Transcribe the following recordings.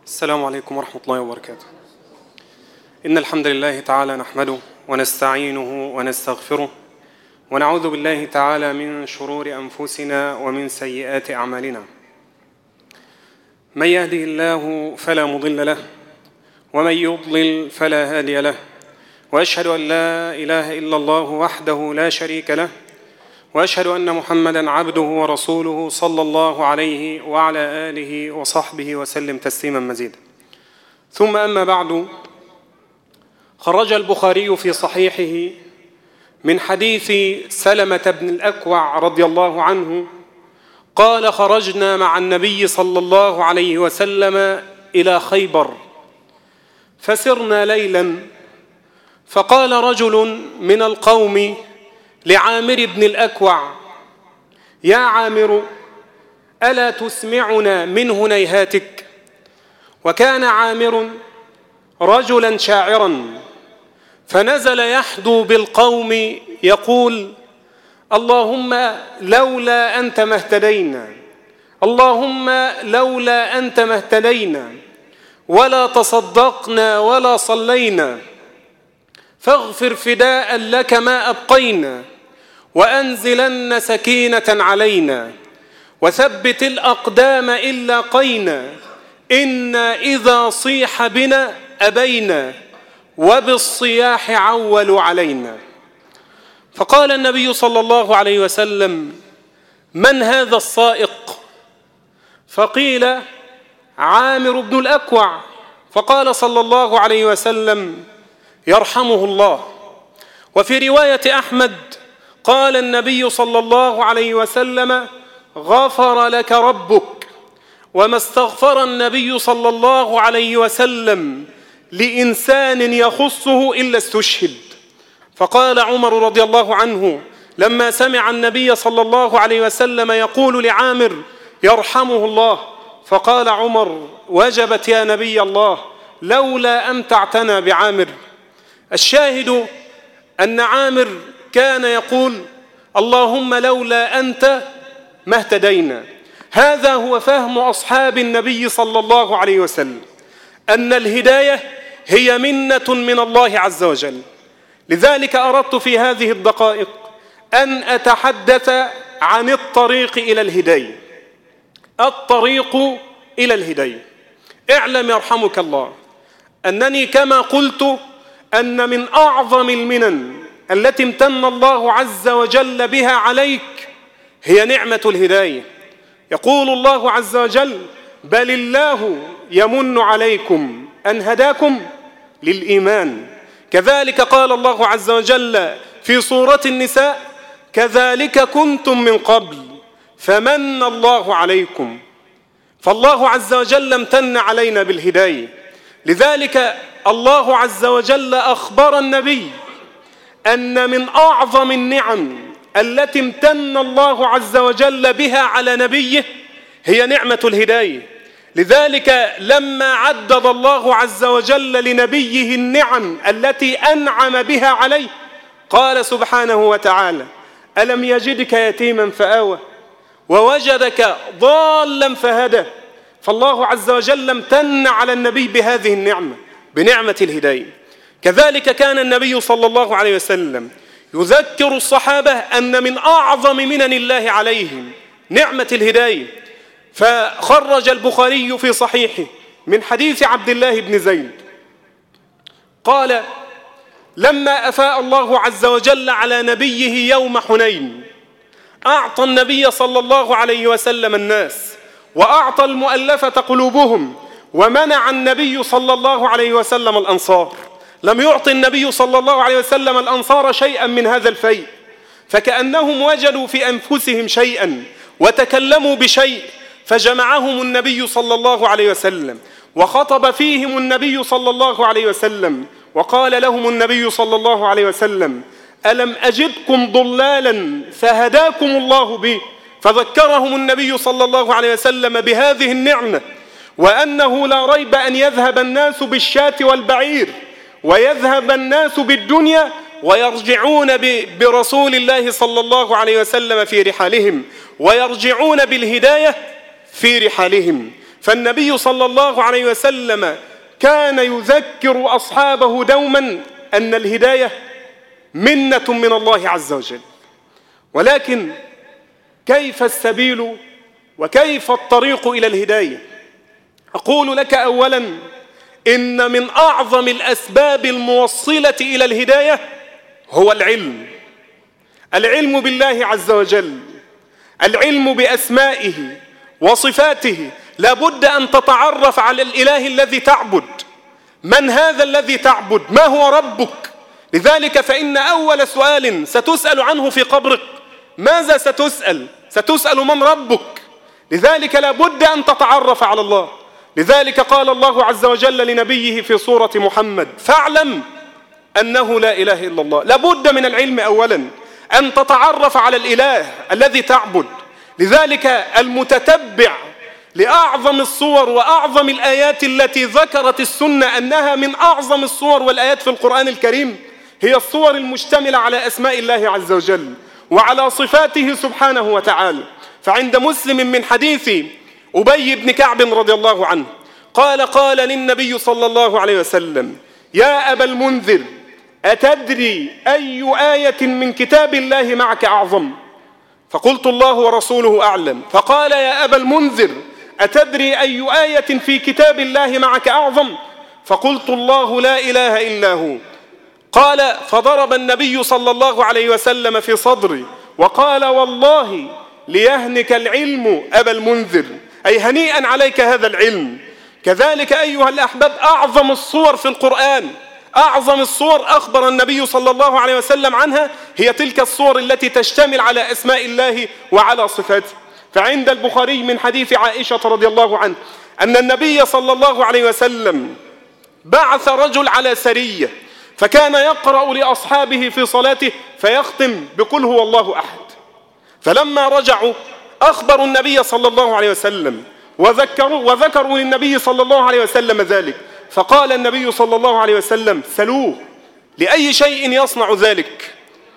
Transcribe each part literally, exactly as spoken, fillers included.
السلام عليكم ورحمة الله وبركاته. إن الحمد لله تعالى نحمده ونستعينه ونستغفره ونعوذ بالله تعالى من شرور أنفسنا ومن سيئات أعمالنا. من يهده الله فلا مضل له ومن يضلل فلا هادي له، وأشهد أن لا إله إلا الله وحده لا شريك له، وأشهد أن محمدًا عبده ورسوله صلى الله عليه وعلى آله وصحبه وسلم تسليمًا مزيدا. ثم أما بعد، خرج البخاري في صحيحه من حديث سلمة بن الأكوع رضي الله عنه قال: خرجنا مع النبي صلى الله عليه وسلم إلى خيبر فسرنا ليلا، فقال رجل من القوم لعامر بن الأكوع: يا عامر، ألا تسمعنا من هنيهاتك؟ وكان عامر رجلا شاعرا، فنزل يحدو بالقوم يقول: اللهم لولا أنت ما اهتدينا، اللهم لولا أنت ما اهتدينا ولا تصدقنا ولا صلينا، فاغفر فداء لك ما أبقينا، وأنزلن سكينة علينا، وثبت الأقدام إن لاقينا، إنا إذا صيح بنا أبينا، وبالصياح عولوا علينا. فقال النبي صلى الله عليه وسلم: من هذا الصائق؟ فقيل: عامر بن الأكوع. فقال صلى الله عليه وسلم: يرحمه الله. وفي رواية أحمد قال النبي صلى الله عليه وسلم: غفر لك ربك. وما استغفر النبي صلى الله عليه وسلم لإنسان يخصه إلا استشهد. فقال عمر رضي الله عنه لما سمع النبي صلى الله عليه وسلم يقول لعامر: يرحمه الله، فقال عمر: وجبت يا نبي الله، لولا أمتعتنا بعامر. الشاهد أن عامر كان يقول: اللهم لولا أنت ما اهتدينا. هذا هو فهم أصحاب النبي صلى الله عليه وسلم، أن الهداية هي منة من الله عز وجل. لذلك أردت في هذه الدقائق أن أتحدث عن الطريق إلى الهداية. الطريق إلى الهداية. اعلم يرحمك الله أنني كما قلت أن من أعظم المنن التي امتن الله عز وجل بها عليك هي نعمة الهداية. يقول الله عز وجل: بل الله يمن عليكم أن هداكم للإيمان. كذلك قال الله عز وجل في سورة النساء: كذلك كنتم من قبل فمن الله عليكم. فالله عز وجل امتن علينا بالهداية. لذلك الله عز وجل أخبر النبي أن من أعظم النعم التي امتن الله عز وجل بها على نبيه هي نعمة الهداية. لذلك لما عدد الله عز وجل لنبيه النعم التي أنعم بها عليه قال سبحانه وتعالى: ألم يجدك يتيما فآوى ووجدك ضالا فهدى. فالله عز وجل امتن على النبي بهذه النعمة، بنعمة الهداية. كذلك كان النبي صلى الله عليه وسلم يذكر الصحابة أن من أعظم منن الله عليهم نعمة الهداية. فخرج البخاري في صحيحه من حديث عبد الله بن زيد قال: لما أفاء الله عز وجل على نبيه يوم حنين أعطى النبي صلى الله عليه وسلم الناس، وأعطى المؤلفة قلوبهم، ومنع النبي صلى الله عليه وسلم الأنصار. لم يعطي النبي صلى الله عليه وسلم الأنصار شيئا من هذا الفيء، فكأنهم وجدوا في أنفسهم شيئا وتكلموا بشيء، فجمعهم النبي صلى الله عليه وسلم وخطب فيهم النبي صلى الله عليه وسلم، وقال لهم النبي صلى الله عليه وسلم: ألم أجدكم ضلالا فهداكم الله به. فذكرهم النبي صلى الله عليه وسلم بهذه النعمة، وأنه لا ريب أن يذهب الناس بالشاة والبعير، ويذهب الناس بالدنيا، ويرجعون برسول الله صلى الله عليه وسلم في رحالهم، ويرجعون بالهداية في رحالهم. فالنبي صلى الله عليه وسلم كان يذكر أصحابه دوما أن الهداية منة من الله عز وجل. ولكن كيف السبيل وكيف الطريق إلى الهداية؟ أقول لك أولا إن من أعظم الأسباب الموصلة إلى الهداية هو العلم. العلم بالله عز وجل، العلم بأسمائه وصفاته. لابد أن تتعرف على الإله الذي تعبد. من هذا الذي تعبد؟ ما هو ربك؟ لذلك فإن أول سؤال ستسأل عنه في قبرك ماذا ستسأل؟ ستسأل من ربك. لذلك لابد أن تتعرف على الله. لذلك قال الله عز وجل لنبيه في سورة محمد: فاعلم أنه لا إله إلا الله. لابد من العلم أولا، أن تتعرف على الإله الذي تعبد. لذلك المتتبع لأعظم الصور وأعظم الآيات التي ذكرت السنة أنها من أعظم الصور والآيات في القرآن الكريم هي الصور المشتملة على أسماء الله عز وجل وعلى صفاته سبحانه وتعالى. فعند مسلم من حديث أبي بن كعب رضي الله عنه قال: قال للنبي صلى الله عليه وسلم: يا أبا المنذر، أتدري أي آية من كتاب الله معك أعظم؟ فقلت: الله ورسوله أعلم. فقال: يا أبا المنذر، أتدري أي آية في كتاب الله معك أعظم؟ فقلت: الله لا إله إلا هو. قال: فضرب النبي صلى الله عليه وسلم في صدري وقال: والله ليهنك العلم أبا المنذر، أي هنيئا عليك هذا العلم. كذلك أيها الأحباب أعظم الصور في القرآن، أعظم الصور أخبر النبي صلى الله عليه وسلم عنها هي تلك الصور التي تشتمل على أسماء الله وعلى صفاته. فعند البخاري من حديث عائشة رضي الله عنها أن النبي صلى الله عليه وسلم بعث رجل على سرية، فكان يقرأ لأصحابه في صلاته فيختم بقل هو الله أحد. فلما رجعوا أخبروا النبي صلى الله عليه وسلم وذكروا, وذكروا للنبي صلى الله عليه وسلم ذلك. فقال النبي صلى الله عليه وسلم: سلوه لأي شيء يصنع ذلك؟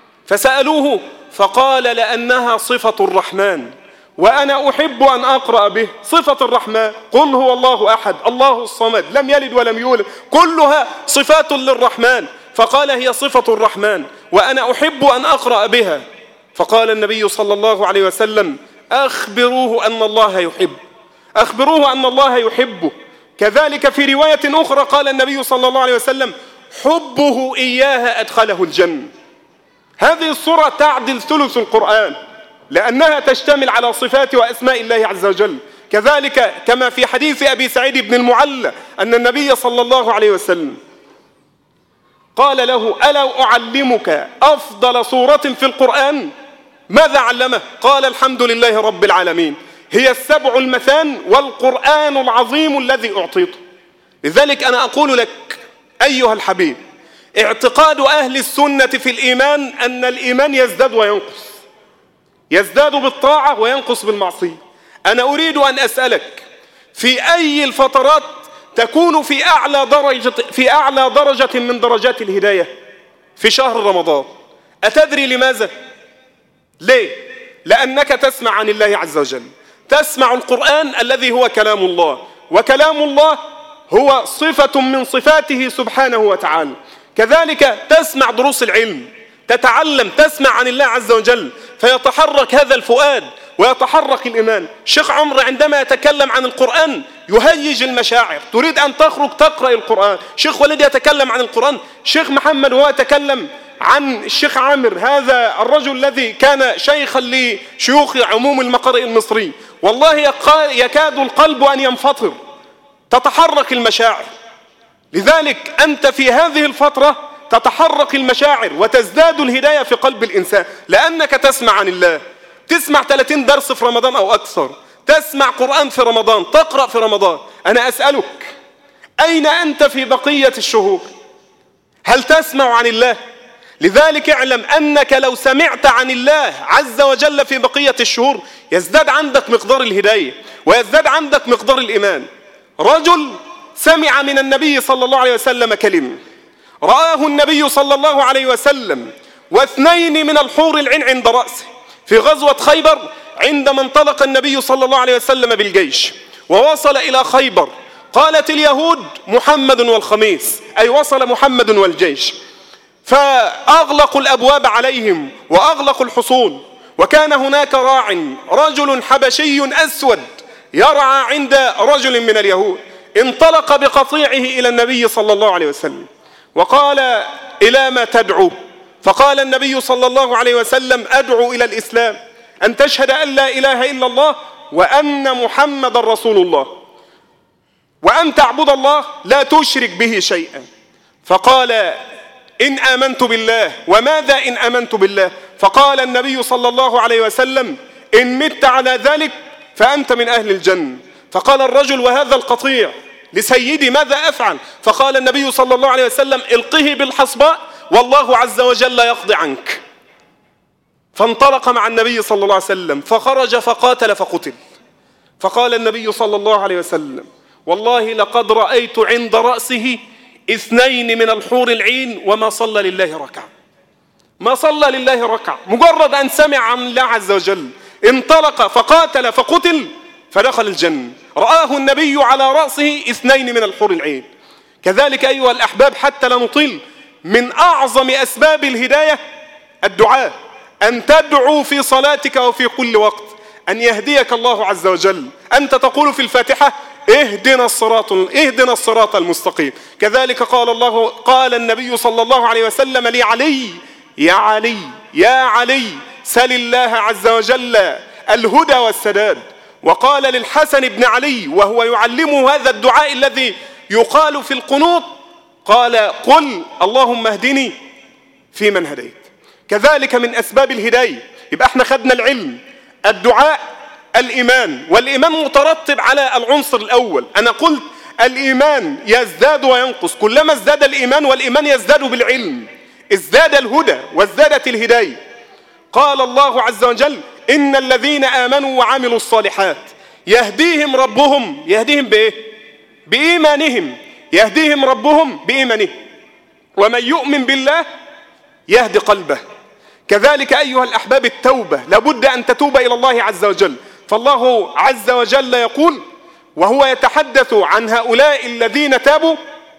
فسألوه فقال: لأنها صفة الرحمن وأنا أحب أن أقرأ به. صفة الرحمن، قل هو الله أحد، الله الصمد، لم يلد ولم يولد، كلها صفات للرحمن. فقال: هي صفة الرحمن وأنا أحب أن أقرأ بها. فقال النبي صلى الله عليه وسلم: أخبروه أن الله يحب، أخبروه أن الله يحبه. كذلك في رواية أخرى قال النبي صلى الله عليه وسلم: حبه إياها أدخله الجنة. هذه الصورة تعدل ثلث القرآن لأنها تشتمل على صفات وأسماء الله عز وجل. كذلك كما في حديث أبي سعيد بن المعلى أن النبي صلى الله عليه وسلم قال له: ألا أعلمك أفضل سورة في القرآن؟ ماذا علمه؟ قال: الحمد لله رب العالمين، هي السبع المثان والقرآن العظيم الذي أعطيته. لذلك أنا أقول لك أيها الحبيب، اعتقاد أهل السنة في الإيمان أن الإيمان يزداد وينقص، يزداد بالطاعة وينقص بالمعصية. أنا أريد أن أسألك، في أي الفترات تكون في أعلى درجة, في أعلى درجة من درجات الهداية؟ في شهر رمضان. أتدري لماذا؟ ليه؟ لأنك تسمع عن الله عز وجل، تسمع القرآن الذي هو كلام الله، وكلام الله هو صفة من صفاته سبحانه وتعالى. كذلك تسمع دروس العلم، تتعلم، تسمع عن الله عز وجل، فيتحرك هذا الفؤاد ويتحرك الإيمان. الشيخ عمرو عندما يتكلم عن القرآن يهيج المشاعر، تريد أن تخرج تقرأ القرآن. شيخ وليد يتكلم عن القرآن، شيخ محمد هو يتكلم عن الشيخ عامر، هذا الرجل الذي كان شيخا لشيوخ عموم المقارئ المصري، والله يكاد القلب أن ينفطر، تتحرك المشاعر. لذلك أنت في هذه الفترة تتحرك المشاعر وتزداد الهداية في قلب الإنسان، لأنك تسمع عن الله. تسمع ثلاثين درس في رمضان أو أكثر، تسمع قرآن في رمضان، تقرأ في رمضان. أنا أسألك، أين أنت في بقية الشهور؟ هل تسمع عن الله؟ لذلك اعلم أنك لو سمعت عن الله عز وجل في بقية الشهور يزداد عندك مقدار الهداية ويزداد عندك مقدار الإيمان. رجل سمع من النبي صلى الله عليه وسلم كلمة، رآه النبي صلى الله عليه وسلم واثنين من الحور العين عند رأسه في غزوة خيبر، عندما انطلق النبي صلى الله عليه وسلم بالجيش، ووصل إلى خيبر. قالت اليهود محمد والخميس، أي وصل محمد والجيش، فأغلقوا الأبواب عليهم وأغلقوا الحصون. وكان هناك راع رجل حبشي أسود يرعى عند رجل من اليهود، انطلق بقطيعه إلى النبي صلى الله عليه وسلم وقال: إلى ما تدعو؟ فقال النبي صلى الله عليه وسلم: أدعو إلى الإسلام، أن تشهد أن لا إله إلا الله وأن محمد رسول الله، وأن تعبد الله لا تشرك به شيئا. فقال: إن آمنت بالله. وماذا إن آمنت بالله؟ فقال النبي صلى الله عليه وسلم: إن مت على ذلك فأنت من أهل الجنة. فقال الرجل: وهذا القطيع لسيدي ماذا أفعل؟ فقال النبي صلى الله عليه وسلم: القه بالحصباء والله عز وجل يقضي عنك. فانطلق مع النبي صلى الله عليه وسلم فخرج فقاتل فقتل. فقال النبي صلى الله عليه وسلم: والله لقد رأيت عند رأسه اثنين من الحور العين وما صلى لله ركعة. ما صلى لله ركعة، مجرد أن سمع عن الله عز وجل انطلق فقاتل فقتل فدخل الجنة. رآه النبي على رأسه اثنين من الحور العين. كذلك أيها الأحباب، حتى لا نطيل، من أعظم أسباب الهداية الدعاء، أن تدعو في صلاتك وفي كل وقت أن يهديك الله عز وجل. أنت تقول في الفاتحة: اهدنا الصراط اهدنا الصراط المستقيم. كذلك قال الله قال النبي صلى الله عليه وسلم لعلي: يا علي يا علي سل الله عز وجل الهدى والسداد. وقال للحسن بن علي وهو يعلمه هذا الدعاء الذي يقال في القنوط، قال: قل اللهم اهدني فيمن هديت. كذلك من أسباب الهداية، يبقى احنا خدنا العلم، الدعاء، الإيمان. والإيمان مترتب على العنصر الأول. أنا قلت الإيمان يزداد وينقص، كلما ازداد الإيمان والإيمان يزداد بالعلم ازداد الهدى وازدادت الهداية. قال الله عز وجل: إن الذين آمنوا وعملوا الصالحات يهديهم ربهم يهديهم بإيه؟ بإيمانهم. يهديهم ربهم بإيمانهم. ومن يؤمن بالله يهدي قلبه. كذلك أيها الأحباب، التوبة، لابد أن تتوب إلى الله عز وجل. فالله عز وجل يقول وهو يتحدث عن هؤلاء الذين تابوا،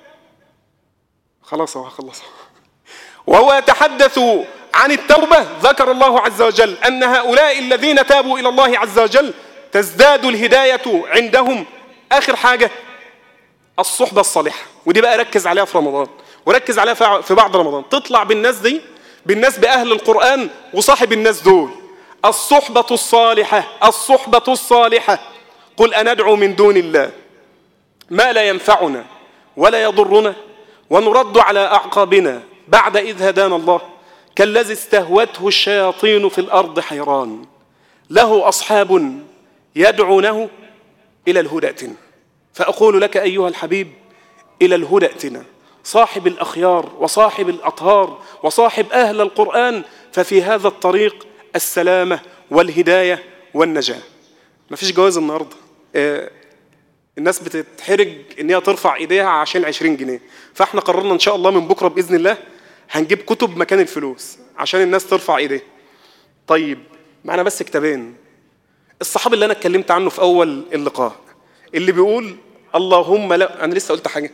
خلاص هو خلص، وهو يتحدث عن التوبة، ذكر الله عز وجل أن هؤلاء الذين تابوا إلى الله عز وجل تزداد الهداية عندهم. آخر حاجة الصحبة الصالحة، ودي بقى ركز عليها في رمضان وركز عليها في بعد رمضان. تطلع بالناس دي، بالناس بأهل القرآن وصاحب الناس دول. الصحبة الصالحة الصحبة الصالحة قل أندعو من دون الله ما لا ينفعنا ولا يضرنا ونرد على أعقابنا بعد إذ هدانا الله كالذي استهوته الشياطين في الأرض حيران له أصحاب يدعونه إلى الهدى ائتنا. فأقول لك أيها الحبيب: إلى الهدى ائتنا، صاحب الأخيار وصاحب الأطهار وصاحب أهل القرآن، ففي هذا الطريق السلامة والهداية والنجاة. ما فيش جواز النهاردة. آه الناس بتتحرج إن هي ترفع إيديها عشان عشرين جنيه، فإحنا قررنا إن شاء الله من بكرة بإذن الله هنجيب كتب مكان الفلوس عشان الناس ترفع إيديها. طيب معنا بس كتابين. الصحابي اللي أنا اتكلمت عنه في أول اللقاء اللي بيقول اللهم لا، أنا لسه قلت حاجة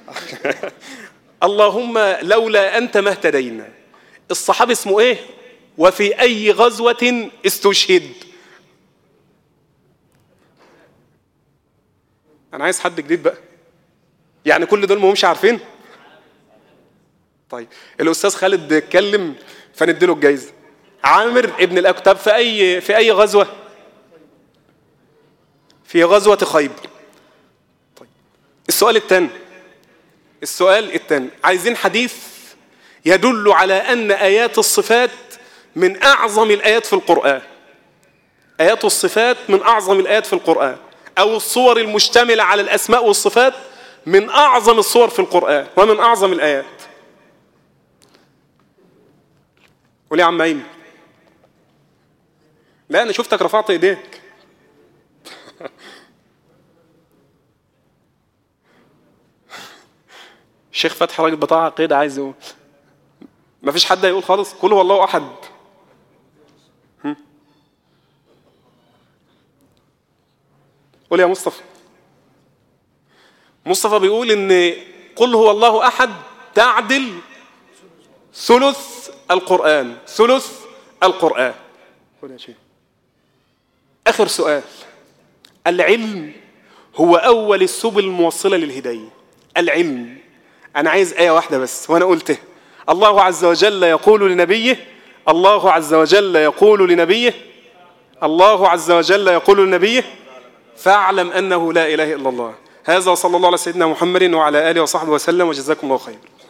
اللهم لولا أنت ما اهتدينا. الصحابي اسمه إيه؟ وفي أي غزوة استشهد. أنا عايز حد جديد بقى، يعني كل دول ما همش عارفين. طيب الأستاذ خالد اتكلم فنديله الجايزة. عامر ابن الأكتاب في أي في أي غزوة؟ في غزوة خيبر. طيب السؤال الثاني السؤال الثاني عايزين حديث يدل على أن آيات الصفات من أعظم الآيات في القرآن. آيات الصفات من أعظم الآيات في القرآن، أو الصور المشتملة على الأسماء والصفات من أعظم الصور في القرآن ومن أعظم الآيات. قول يا عم أيمن. لا أنا شفتك رفعت إيديك. الشيخ فتحي راجل بتاع عقيدة عايز يقول. ما فيش حد هيقول خالص؟ قل هو الله أحد. قول يا مصطفى. مصطفى بيقول ان قل هو الله احد تعدل ثلث القرآن، ثلث القرآن. اخر سؤال، العلم هو اول السبل الموصلة للهداية. العلم، انا عايز آية واحدة بس وانا قلته. الله عز وجل يقول لنبيه الله عز وجل يقول لنبيه الله عز وجل يقول لنبيه فاعلم أنه لا إله إلا الله. هذا صلى الله على سيدنا محمد وعلى آله وصحبه وسلم، وجزاكم الله خير.